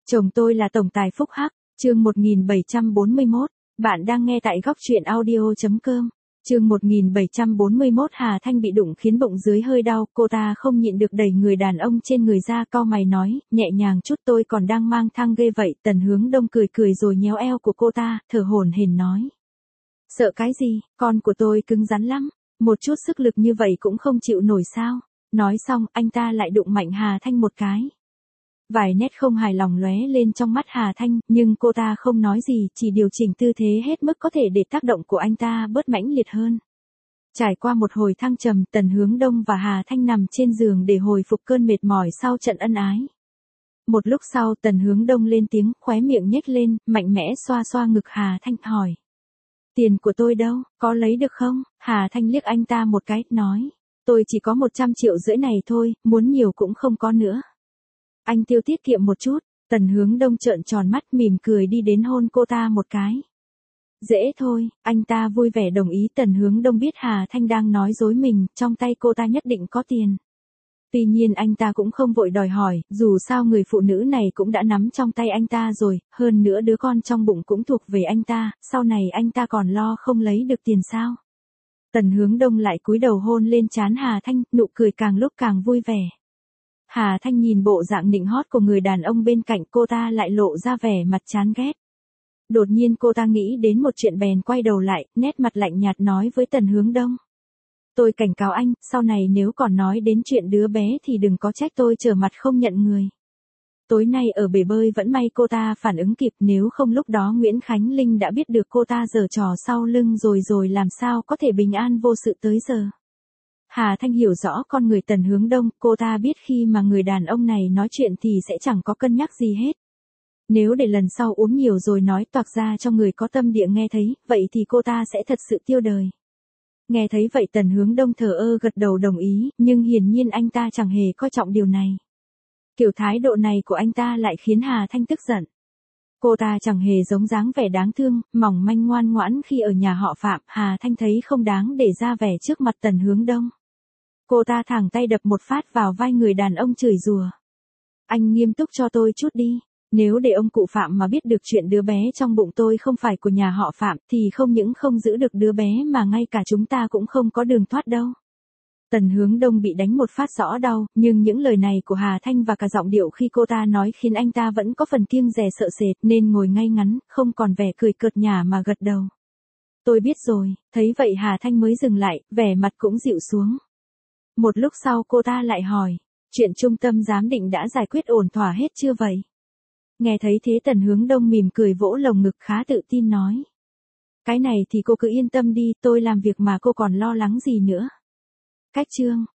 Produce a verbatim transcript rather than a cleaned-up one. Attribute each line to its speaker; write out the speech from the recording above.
Speaker 1: Chồng tôi là tổng tài phúc hắc, chương một nghìn bảy trăm bốn mươi mốt, bạn đang nghe tại góc truyện audio chấm com. Chương một nghìn bảy trăm bốn mươi mốt Hà Thanh bị đụng khiến bụng dưới hơi đau, cô ta không nhịn được đẩy người đàn ông trên người ra, cau mày nói, nhẹ nhàng chút tôi còn đang mang thang ghê vậy. Tần Hướng Đông cười cười rồi nhéo eo của cô ta, thở hổn hển nói. Sợ cái gì, con của tôi cứng rắn lắm, một chút sức lực như vậy cũng không chịu nổi sao. Nói xong, anh ta lại đụng mạnh Hà Thanh một cái. Vài nét không hài lòng lóe lên trong mắt Hà Thanh, nhưng cô ta không nói gì, chỉ điều chỉnh tư thế hết mức có thể để tác động của anh ta bớt mãnh liệt hơn. Trải qua một hồi thăng trầm, Tần Hướng Đông và Hà Thanh nằm trên giường để hồi phục cơn mệt mỏi sau trận ân ái. Một lúc sau Tần Hướng Đông lên tiếng, khóe miệng nhếch lên, mạnh mẽ xoa xoa ngực Hà Thanh, hỏi. Tiền của tôi đâu, có lấy được không? Hà Thanh liếc anh ta một cái, nói. Tôi chỉ có một trăm triệu rưỡi này thôi, muốn nhiều cũng không có nữa. Anh tiêu tiết kiệm một chút. Tần Hướng Đông trợn tròn mắt mỉm cười đi đến hôn cô ta một cái. Dễ thôi, anh ta vui vẻ đồng ý. Tần Hướng Đông biết Hà Thanh đang nói dối mình, trong tay cô ta nhất định có tiền. Tuy nhiên anh ta cũng không vội đòi hỏi, dù sao người phụ nữ này cũng đã nắm trong tay anh ta rồi, hơn nữa đứa con trong bụng cũng thuộc về anh ta, sau này anh ta còn lo không lấy được tiền sao. Tần Hướng Đông lại cúi đầu hôn lên trán Hà Thanh, nụ cười càng lúc càng vui vẻ. Hà Thanh nhìn bộ dạng nịnh hót của người đàn ông bên cạnh, cô ta lại lộ ra vẻ mặt chán ghét. Đột nhiên cô ta nghĩ đến một chuyện bèn quay đầu lại, nét mặt lạnh nhạt nói với Tần Hướng Đông. Tôi cảnh cáo anh, sau này nếu còn nói đến chuyện đứa bé thì đừng có trách tôi trở mặt không nhận người. Tối nay ở bể bơi vẫn may cô ta phản ứng kịp, nếu không lúc đó Nguyễn Khánh Linh đã biết được cô ta giở trò sau lưng rồi rồi làm sao có thể bình an vô sự tới giờ. Hà Thanh hiểu rõ con người Tần Hướng Đông, cô ta biết khi mà người đàn ông này nói chuyện thì sẽ chẳng có cân nhắc gì hết. Nếu để lần sau uống nhiều rồi nói toạc ra cho người có tâm địa nghe thấy, vậy thì cô ta sẽ thật sự tiêu đời. Nghe thấy vậy Tần Hướng Đông thờ ơ gật đầu đồng ý, nhưng hiển nhiên anh ta chẳng hề coi trọng điều này. Kiểu thái độ này của anh ta lại khiến Hà Thanh tức giận. Cô ta chẳng hề giống dáng vẻ đáng thương, mỏng manh ngoan ngoãn khi ở nhà họ Phạm, Hà Thanh thấy không đáng để ra vẻ trước mặt Tần Hướng Đông. Cô ta thẳng tay đập một phát vào vai người đàn ông chửi rủa. Anh nghiêm túc cho tôi chút đi. Nếu để ông cụ Phạm mà biết được chuyện đứa bé trong bụng tôi không phải của nhà họ Phạm thì không những không giữ được đứa bé mà ngay cả chúng ta cũng không có đường thoát đâu. Tần Hướng Đông bị đánh một phát rõ đau, nhưng những lời này của Hà Thanh và cả giọng điệu khi cô ta nói khiến anh ta vẫn có phần kiêng dè sợ sệt nên ngồi ngay ngắn, không còn vẻ cười cợt nhả mà gật đầu. Tôi biết rồi, thấy vậy Hà Thanh mới dừng lại, vẻ mặt cũng dịu xuống. Một lúc sau cô ta lại hỏi, chuyện trung tâm giám định đã giải quyết ổn thỏa hết chưa vậy? Nghe thấy thế Tần Hướng Đông mỉm cười vỗ lồng ngực khá tự tin nói. Cái này thì cô cứ yên tâm đi, tôi làm việc mà cô còn lo lắng gì nữa. Cách chương.